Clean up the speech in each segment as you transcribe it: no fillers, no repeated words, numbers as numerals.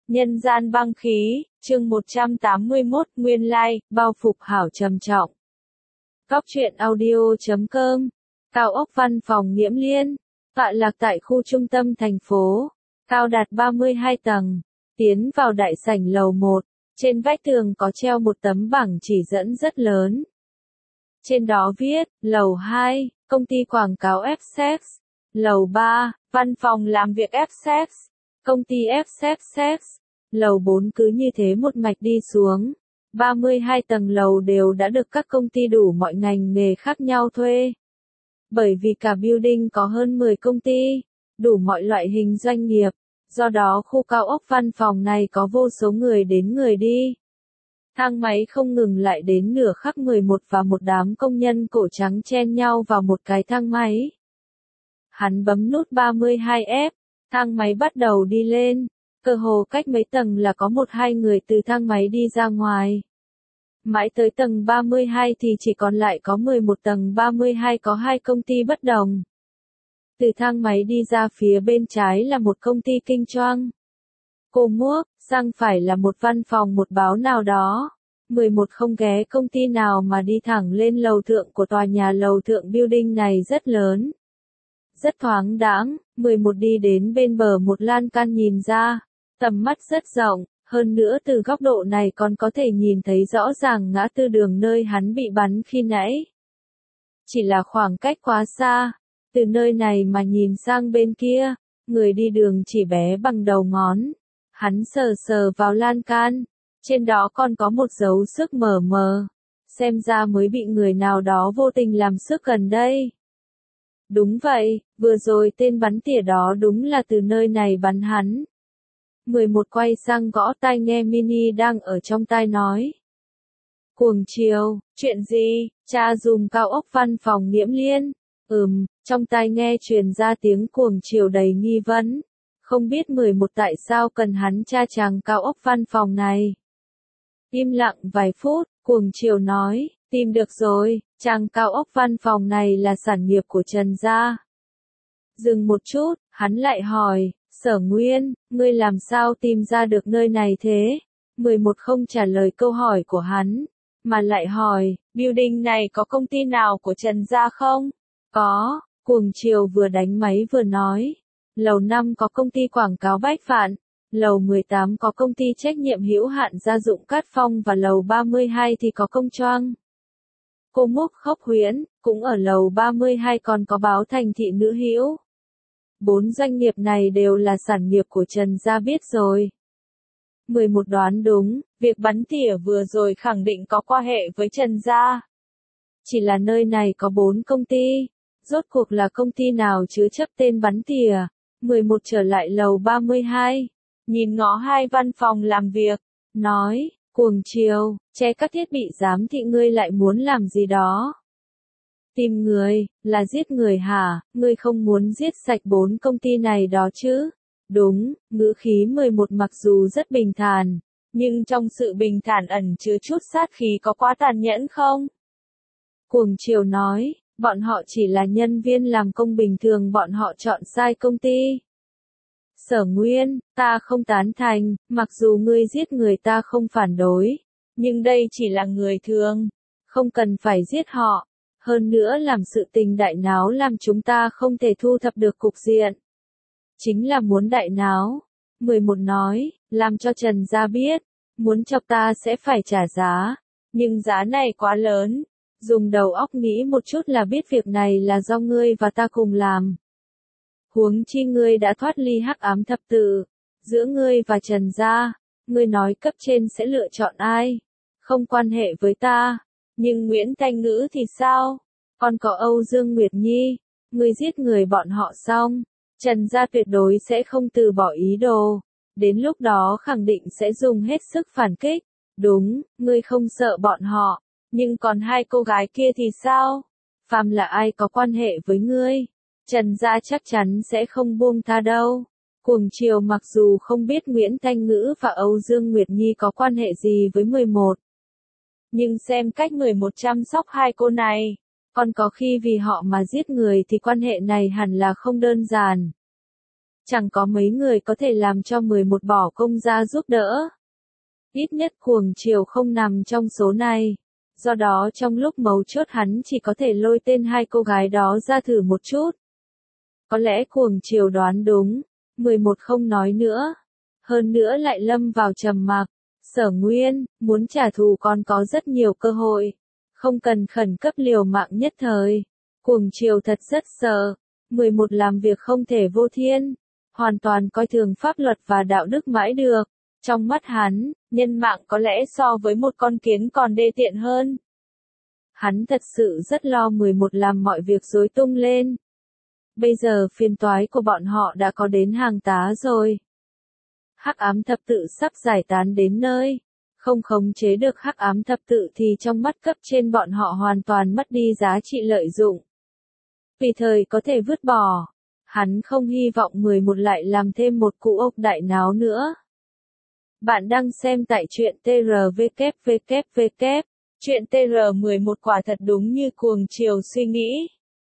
Nhân gian băng khí, chương 181, nguyên lai, bao phục hảo trầm trọng. Góc truyện audio.com, cao ốc văn phòng Nghiễm Liên, tọa lạc tại khu trung tâm thành phố, cao đạt 32 tầng, tiến vào đại sảnh lầu 1, trên vách tường có treo một tấm bảng chỉ dẫn rất lớn. Trên đó viết, lầu 2, công ty quảng cáo Fsex, lầu 3, văn phòng làm việc Fsex, công ty Fsex, lầu 4 cứ như thế một mạch đi xuống. 32 tầng lầu đều đã được các công ty đủ mọi ngành nghề khác nhau thuê. Bởi vì cả building có hơn 10 công ty, đủ mọi loại hình doanh nghiệp, do đó khu cao ốc văn phòng này có vô số người đến người đi. Thang máy không ngừng lại đến nửa khắc 11 và một đám công nhân cổ trắng chen nhau vào một cái thang máy. Hắn bấm nút 32F, thang máy bắt đầu đi lên, cơ hồ cách mấy tầng là có một hai người từ thang máy đi ra ngoài. Mãi tới tầng 32 thì chỉ còn lại có 11 tầng 32 có hai công ty bất đồng. Từ thang máy đi ra phía bên trái là một công ty kinh doanh. Cô Muốc, sang phải là một văn phòng một báo nào đó. 11 không ghé công ty nào mà đi thẳng lên lầu thượng của tòa nhà lầu thượng building này rất lớn. Rất thoáng đãng, 11 đi đến bên bờ một lan can nhìn ra, tầm mắt rất rộng, hơn nữa từ góc độ này còn có thể nhìn thấy rõ ràng ngã tư đường nơi hắn bị bắn khi nãy. Chỉ là khoảng cách quá xa, từ nơi này mà nhìn sang bên kia, người đi đường chỉ bé bằng đầu ngón. Hắn sờ sờ vào lan can, trên đó còn có một dấu xước mờ mờ, xem ra mới bị người nào đó vô tình làm xước gần đây. Đúng vậy, vừa rồi tên bắn tỉa đó đúng là từ nơi này bắn hắn. 11 quay sang gõ tai nghe mini đang ở trong tai nói. Cuồng chiều, chuyện gì, cha dùm cao ốc văn phòng Nghiễm Liên. Trong tai nghe truyền ra tiếng cuồng chiều đầy nghi vấn. Không biết 11 tại sao cần hắn tra chàng cao ốc văn phòng này. Im lặng vài phút, cuồng chiều nói, tìm được rồi, chàng cao ốc văn phòng này là sản nghiệp của Trần gia. Dừng một chút, hắn lại hỏi, Sở Nguyên, ngươi làm sao tìm ra được nơi này thế? 11 không trả lời câu hỏi của hắn, mà lại hỏi, building này có công ty nào của Trần gia không? Có, cuồng chiều vừa đánh máy vừa nói. Lầu 5 có công ty quảng cáo Bách Phạn, lầu 18 có công ty trách nhiệm hữu hạn gia dụng Cát Phong và lầu 32 thì có công choang. Cô Múc Khốc Huyễn, cũng ở lầu 32 còn có báo Thành Thị Nữ Hữu. 4 doanh nghiệp này đều là sản nghiệp của Trần gia biết rồi. 11 đoán đúng, việc bắn tỉa vừa rồi khẳng định có quan hệ với Trần gia. Chỉ là nơi này có 4 công ty, rốt cuộc là công ty nào chứa chấp tên bắn tỉa. 11 trở lại lầu 32, nhìn ngó hai văn phòng làm việc, nói, cuồng chiều, che các thiết bị giám thị ngươi lại muốn làm gì đó. Tìm người, là giết người hả, ngươi không muốn giết sạch 4 công ty này đó chứ? Đúng, ngữ khí 11 mặc dù rất bình thản, nhưng trong sự bình thản ẩn chứa chút sát khí có quá tàn nhẫn không? Cuồng chiều nói, bọn họ chỉ là nhân viên làm công bình thường, bọn họ chọn sai công ty. Sở Nguyên, ta không tán thành, mặc dù ngươi giết người ta không phản đối, nhưng đây chỉ là người thường, không cần phải giết họ. Hơn nữa làm sự tình đại náo làm chúng ta không thể thu thập được cục diện. Chính là muốn đại náo. 11 nói, làm cho Trần gia biết, muốn chọc ta sẽ phải trả giá, nhưng giá này quá lớn. Dùng đầu óc nghĩ một chút là biết việc này là do ngươi và ta cùng làm. Huống chi ngươi đã thoát ly hắc ám thập tự, giữa ngươi và Trần gia, ngươi nói cấp trên sẽ lựa chọn ai? Không quan hệ với ta. Nhưng Nguyễn Thanh Ngữ thì sao? Còn có Âu Dương Nguyệt Nhi, ngươi giết người bọn họ xong, Trần gia tuyệt đối sẽ không từ bỏ ý đồ, đến lúc đó khẳng định sẽ dùng hết sức phản kích. Đúng, ngươi không sợ bọn họ, nhưng còn hai cô gái kia thì sao? Phàm là ai có quan hệ với ngươi, Trần gia chắc chắn sẽ không buông tha đâu. Cuồng chiều mặc dù không biết Nguyễn Thanh Ngữ và Âu Dương Nguyệt Nhi có quan hệ gì với 11. Nhưng xem cách 11 chăm sóc hai cô này, còn có khi vì họ mà giết người thì quan hệ này hẳn là không đơn giản. Chẳng có mấy người có thể làm cho 11 bỏ công ra giúp đỡ. Ít nhất Cuồng Triều không nằm trong số này. Do đó trong lúc mấu chốt hắn chỉ có thể lôi tên hai cô gái đó ra thử một chút. Có lẽ Cuồng Triều đoán đúng, 11 không nói nữa. Hơn nữa lại lâm vào trầm mặc. Sở Nguyên, muốn trả thù còn có rất nhiều cơ hội. Không cần khẩn cấp liều mạng nhất thời. Cuồng Triều thật rất sợ. 11 làm việc không thể vô thiên. Hoàn toàn coi thường pháp luật và đạo đức mãi được. Trong mắt hắn, nhân mạng có lẽ so với một con kiến còn đê tiện hơn. Hắn thật sự rất lo 11 làm mọi việc rối tung lên. Bây giờ phiền toái của bọn họ đã có đến hàng tá rồi. Hắc ám thập tự sắp giải tán đến nơi. Không khống chế được hắc ám thập tự thì trong mắt cấp trên bọn họ hoàn toàn mất đi giá trị lợi dụng. Vì thời có thể vứt bỏ. Hắn không hy vọng 11 lại làm thêm một cụ ốc đại náo nữa. Bạn đang xem tại truyện TRVKVKVK. Chuyện TR11 quả thật đúng như Cuồng Triều suy nghĩ.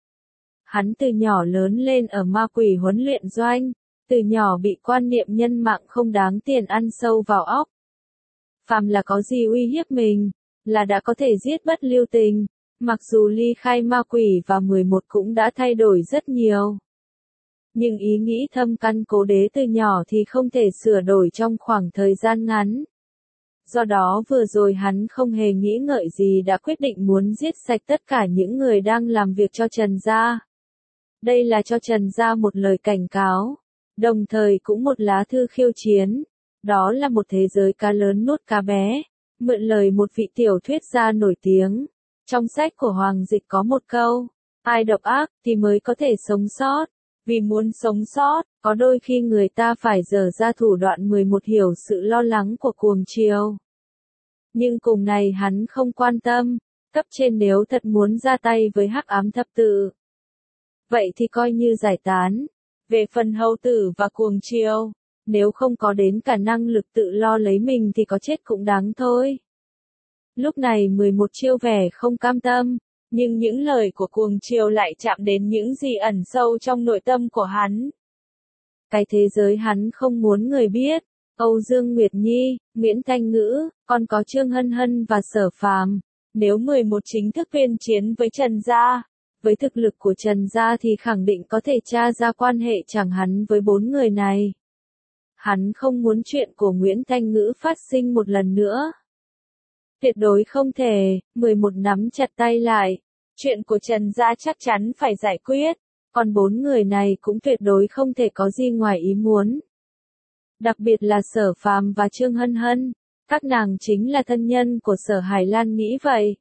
Hắn từ nhỏ lớn lên ở ma quỷ huấn luyện doanh. Từ nhỏ bị quan niệm nhân mạng không đáng tiền ăn sâu vào óc. Phàm là có gì uy hiếp mình, là đã có thể giết bất lưu tình. Mặc dù ly khai ma quỷ và 11 cũng đã thay đổi rất nhiều. Nhưng ý nghĩ thâm căn cố đế từ nhỏ thì không thể sửa đổi trong khoảng thời gian ngắn. Do đó vừa rồi hắn không hề nghĩ ngợi gì đã quyết định muốn giết sạch tất cả những người đang làm việc cho Trần Gia. Đây là cho Trần Gia một lời cảnh cáo, đồng thời cũng một lá thư khiêu chiến. Đó là một thế giới cá lớn nuốt cá bé, mượn lời một vị tiểu thuyết gia nổi tiếng. Trong sách của Hoàng Dịch có một câu, ai độc ác thì mới có thể sống sót. Vì muốn sống sót, có đôi khi người ta phải dở ra thủ đoạn 11 hiểu sự lo lắng của Cuồng Triều. Nhưng cùng này hắn không quan tâm, cấp trên nếu thật muốn ra tay với hắc ám thập tự. Vậy thì coi như giải tán. Về phần Hầu Tử và Cuồng Triều, nếu không có đến cả năng lực tự lo lấy mình thì có chết cũng đáng thôi. Lúc này 11 chiêu vẻ không cam tâm. Nhưng những lời của Cuồng Triều lại chạm đến những gì ẩn sâu trong nội tâm của hắn. Cái thế giới hắn không muốn người biết. Âu Dương Nguyệt Nhi, Nguyễn Thanh Ngữ, còn có Trương Hân Hân và Sở Phàm. Nếu 11 chính thức tuyên chiến với Trần Gia, với thực lực của Trần Gia thì khẳng định có thể tra ra quan hệ chẳng hắn với 4 người này. Hắn không muốn chuyện của Nguyễn Thanh Ngữ phát sinh một lần nữa. Tuyệt đối không thể. 11 nắm chặt tay lại. Chuyện của Trần Gia chắc chắn phải giải quyết. Còn 4 người này cũng tuyệt đối không thể có gì ngoài ý muốn. Đặc biệt là Sở Phàm và Trương Hân Hân. Các nàng chính là thân nhân của Sở Hải Lan nghĩ vậy.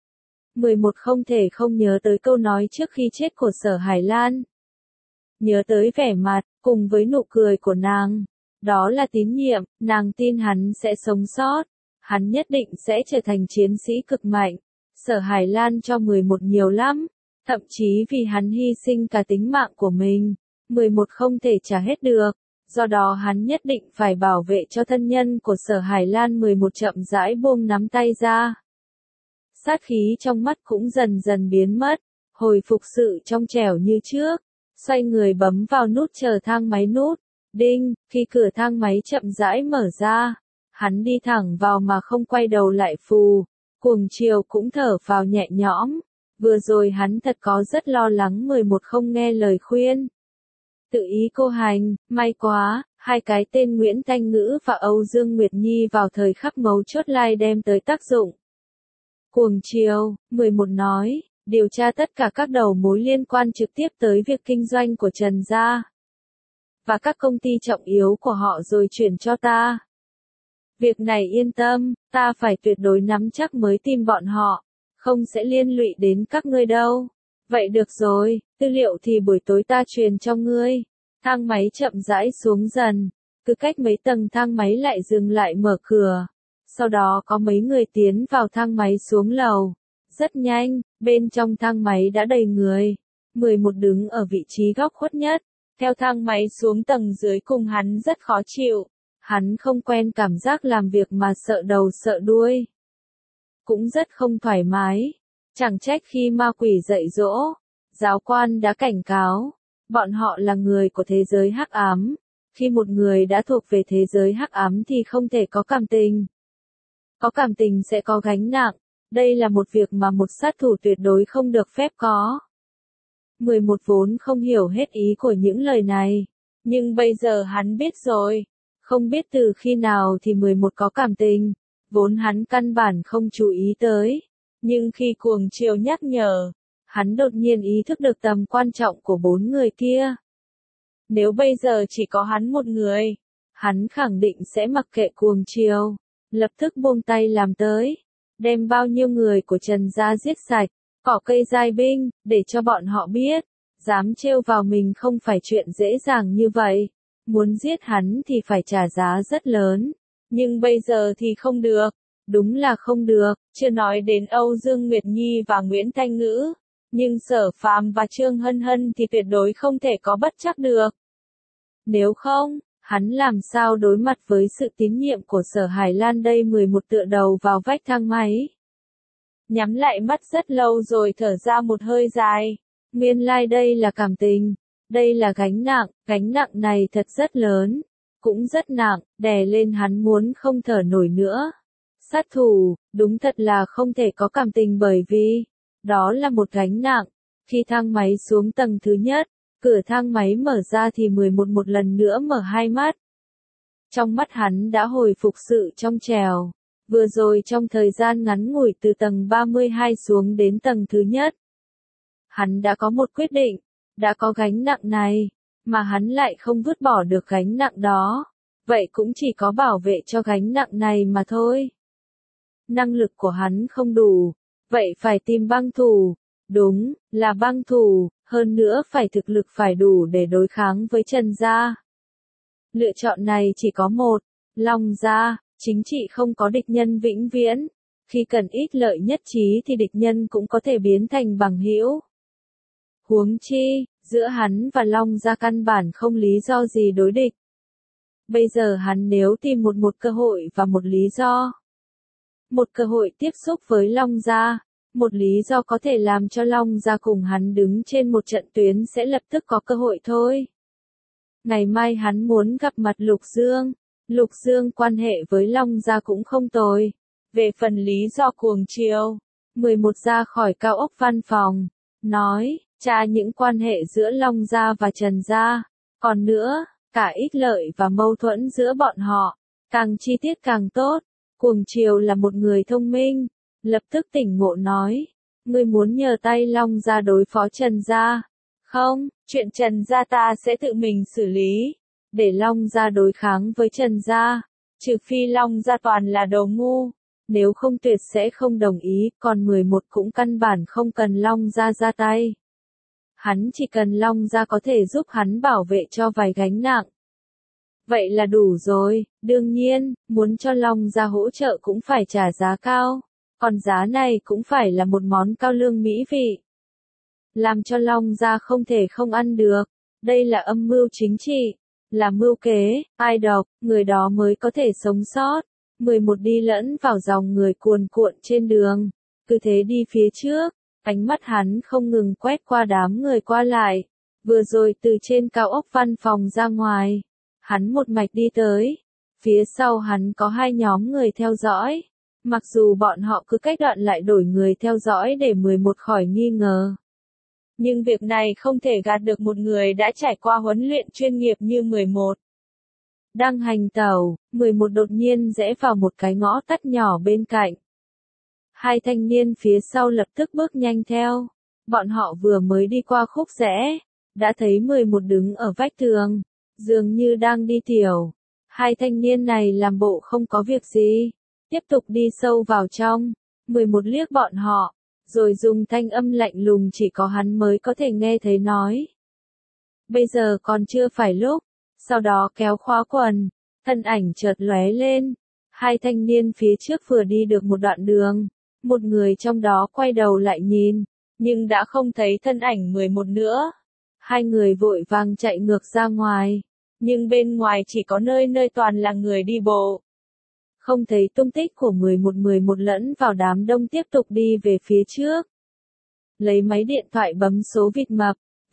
11 không thể không nhớ tới câu nói trước khi chết của Sở Hải Lan. Nhớ tới vẻ mặt, cùng với nụ cười của nàng. Đó là tín nhiệm, nàng tin hắn sẽ sống sót. Hắn nhất định sẽ trở thành chiến sĩ cực mạnh. Sở Hải Lan cho 11 nhiều lắm. Thậm chí vì hắn hy sinh cả tính mạng của mình. 11 không thể trả hết được. Do đó hắn nhất định phải bảo vệ cho thân nhân của Sở Hải Lan. 11 chậm rãi buông nắm tay ra. Sát khí trong mắt cũng dần dần biến mất. Hồi phục sự trong trẻo như trước. Xoay người bấm vào nút chờ thang máy nút. Đinh, khi cửa thang máy chậm rãi mở ra. Hắn đi thẳng vào mà không quay đầu lại phù. Cuồng Triều cũng thở vào nhẹ nhõm. Vừa rồi hắn thật có rất lo lắng 11 không nghe lời khuyên. Tự ý cô hành, may quá, hai cái tên Nguyễn Thanh Ngữ và Âu Dương Nguyệt Nhi vào thời khắc mấu chốt lai đem tới tác dụng. Cuồng Triều, 11 nói, điều tra tất cả các đầu mối liên quan trực tiếp tới việc kinh doanh của Trần Gia. Và các công ty trọng yếu của họ rồi chuyển cho ta. Việc này yên tâm, ta phải tuyệt đối nắm chắc mới tìm bọn họ. Không sẽ liên lụy đến các ngươi đâu. Vậy được rồi, tư liệu thì buổi tối ta truyền cho ngươi. Thang máy chậm rãi xuống dần. Cứ cách mấy tầng thang máy lại dừng lại mở cửa. Sau đó có mấy người tiến vào thang máy xuống lầu. Rất nhanh, bên trong thang máy đã đầy người. 11 đứng ở vị trí góc khuất nhất. Theo thang máy xuống tầng dưới cùng hắn rất khó chịu. Hắn không quen cảm giác làm việc mà sợ đầu sợ đuôi. Cũng rất không thoải mái. Chẳng trách khi ma quỷ dạy dỗ, giáo quan đã cảnh cáo. Bọn họ là người của thế giới hắc ám. Khi một người đã thuộc về thế giới hắc ám thì không thể có cảm tình. Có cảm tình sẽ có gánh nặng. Đây là một việc mà một sát thủ tuyệt đối không được phép có. 11 vốn không hiểu hết ý của những lời này. Nhưng bây giờ hắn biết rồi. Không biết từ khi nào thì 11 có cảm tình. Vốn hắn căn bản không chú ý tới. Nhưng khi cuồng chiều nhắc nhở, hắn đột nhiên ý thức được tầm quan trọng của 4 người kia. Nếu bây giờ chỉ có hắn một người, hắn khẳng định sẽ mặc kệ cuồng chiều, lập tức buông tay làm tới, đem bao nhiêu người của Trần gia giết sạch, cỏ cây giai binh, để cho bọn họ biết, dám trêu vào mình không phải chuyện dễ dàng như vậy. Muốn giết hắn thì phải trả giá rất lớn, nhưng bây giờ thì không được, đúng là không được, chưa nói đến Âu Dương Nguyệt Nhi và Nguyễn Thanh Ngữ, nhưng Sở Phàm và Trương Hân Hân thì tuyệt đối không thể có bất trắc được. Nếu không, hắn làm sao đối mặt với sự tín nhiệm của Sở Hải Lan đây? 11 tựa đầu vào vách thang máy. Nhắm lại mắt rất lâu rồi thở ra một hơi dài. Nguyên lai đây là cảm tình. Đây là gánh nặng này thật rất lớn. Cũng rất nặng, đè lên hắn muốn không thở nổi nữa. Sát thủ, đúng thật là không thể có cảm tình bởi vì, đó là một gánh nặng. Khi thang máy xuống tầng thứ nhất, cửa thang máy mở ra thì 11 một lần nữa mở hai mắt. Trong mắt hắn đã hồi phục sự trong trẻo. Vừa rồi trong thời gian ngắn ngủi từ tầng 32 xuống đến tầng thứ nhất. Hắn đã có một quyết định, đã có gánh nặng này, mà hắn lại không vứt bỏ được gánh nặng đó. Vậy cũng chỉ có bảo vệ cho gánh nặng này mà thôi. Năng lực của hắn không đủ, vậy phải tìm băng thủ. Đúng, là băng thủ, hơn nữa phải thực lực phải đủ để đối kháng với Trần gia. Lựa chọn này chỉ có một, Long gia, chính trị không có địch nhân vĩnh viễn. Khi cần ít lợi nhất trí thì địch nhân cũng có thể biến thành bằng hữu. Huống chi, giữa hắn và Long gia căn bản không lý do gì đối địch. Bây giờ hắn nếu tìm một cơ hội và một lý do. Một cơ hội tiếp xúc với Long gia, một lý do có thể làm cho Long gia cùng hắn đứng trên một trận tuyến sẽ lập tức có cơ hội thôi. Ngày mai hắn muốn gặp mặt Lục Dương. Lục Dương quan hệ với Long gia cũng không tồi. Về phần lý do cuồng chiều, 11 ra khỏi cao ốc văn phòng, nói, tra những quan hệ giữa Long gia và Trần gia. Còn nữa, cả ích lợi và mâu thuẫn giữa bọn họ, càng chi tiết càng tốt. Cuồng chiều là một người thông minh, lập tức tỉnh ngộ nói, ngươi muốn nhờ tay Long gia đối phó Trần gia. Không, chuyện Trần gia ta sẽ tự mình xử lý, để Long gia đối kháng với Trần gia, trừ phi Long gia toàn là đồ ngu, nếu không tuyệt sẽ không đồng ý, còn 11 cũng căn bản không cần Long gia ra tay. Hắn chỉ cần Long gia có thể giúp hắn bảo vệ cho vài gánh nặng. Vậy là đủ rồi, đương nhiên, muốn cho Long gia hỗ trợ cũng phải trả giá cao, còn giá này cũng phải là một món cao lương mỹ vị. Làm cho Long gia không thể không ăn được, đây là âm mưu chính trị, là mưu kế, ai độc, người đó mới có thể sống sót. 11 đi lẫn vào dòng người cuồn cuộn trên đường, cứ thế đi phía trước, ánh mắt hắn không ngừng quét qua đám người qua lại, vừa rồi từ trên cao ốc văn phòng ra ngoài. Hắn một mạch đi tới, phía sau hắn có hai nhóm người theo dõi, mặc dù bọn họ cứ cách đoạn lại đổi người theo dõi để 11 khỏi nghi ngờ. Nhưng việc này không thể gạt được một người đã trải qua huấn luyện chuyên nghiệp như 11. Đang hành tàu, 11 đột nhiên rẽ vào một cái ngõ tắt nhỏ bên cạnh. Hai thanh niên phía sau lập tức bước nhanh theo, bọn họ vừa mới đi qua khúc rẽ, đã thấy 11 đứng ở vách tường. Dường như đang đi tiểu. Hai thanh niên này làm bộ không có việc gì. Tiếp tục đi sâu vào trong. 11 liếc bọn họ. Rồi dùng thanh âm lạnh lùng chỉ có hắn mới có thể nghe thấy nói. Bây giờ còn chưa phải lúc. Sau đó kéo khóa quần. Thân ảnh chợt lóe lên. Hai thanh niên phía trước vừa đi được một đoạn đường. Một người trong đó quay đầu lại nhìn. Nhưng đã không thấy thân ảnh 11 nữa. Hai người vội vàng chạy ngược ra ngoài, nhưng bên ngoài chỉ có nơi toàn là người đi bộ. Không thấy tung tích của 11 lẫn vào đám đông tiếp tục đi về phía trước. Lấy máy điện thoại bấm số vịt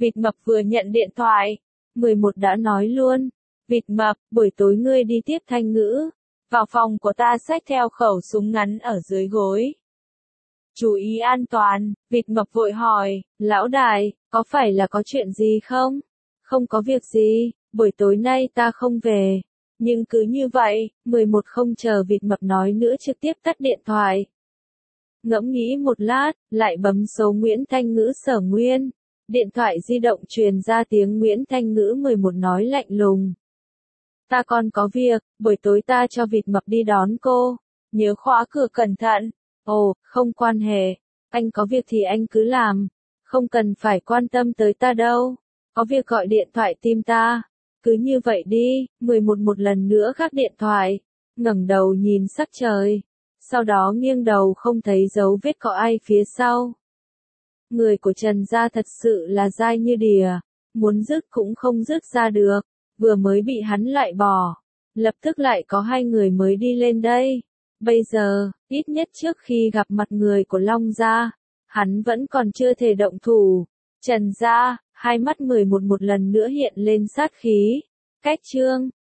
Vịt Mập vừa nhận điện thoại. 11 đã nói luôn. Vịt Mập, buổi tối ngươi đi tiếp Thanh Ngữ. Vào phòng của ta xách theo khẩu súng ngắn ở dưới gối. Chú ý an toàn, Vịt Mập vội hỏi, lão đại, có phải là có chuyện gì không? Không có việc gì, buổi tối nay ta không về. Nhưng cứ như vậy, 11 không chờ Vịt Mập nói nữa trực tiếp tắt điện thoại. Ngẫm nghĩ một lát, lại bấm số Nguyễn Thanh Ngữ Sở Nguyên. Điện thoại di động truyền ra tiếng Nguyễn Thanh Ngữ 11 nói lạnh lùng. Ta còn có việc, buổi tối ta cho Vịt Mập đi đón cô. Nhớ khóa cửa cẩn thận. Ồ, không quan hệ. Anh có việc thì anh cứ làm. Không cần phải quan tâm tới ta đâu. Có việc gọi điện thoại tìm ta. Cứ như vậy đi, 11 một lần nữa gác điện thoại. Ngẩng đầu nhìn sắc trời. Sau đó nghiêng đầu không thấy dấu vết có ai phía sau. Người của Trần gia thật sự là dai như đìa. Muốn dứt cũng không dứt ra được. Vừa mới bị hắn loại bỏ. Lập tức lại có 2 người mới đi lên đây. Bây giờ, ít nhất trước khi gặp mặt người của Long gia, hắn vẫn còn chưa thể động thủ. Trần gia, hai mắt 11 một lần nữa hiện lên sát khí. Cách chương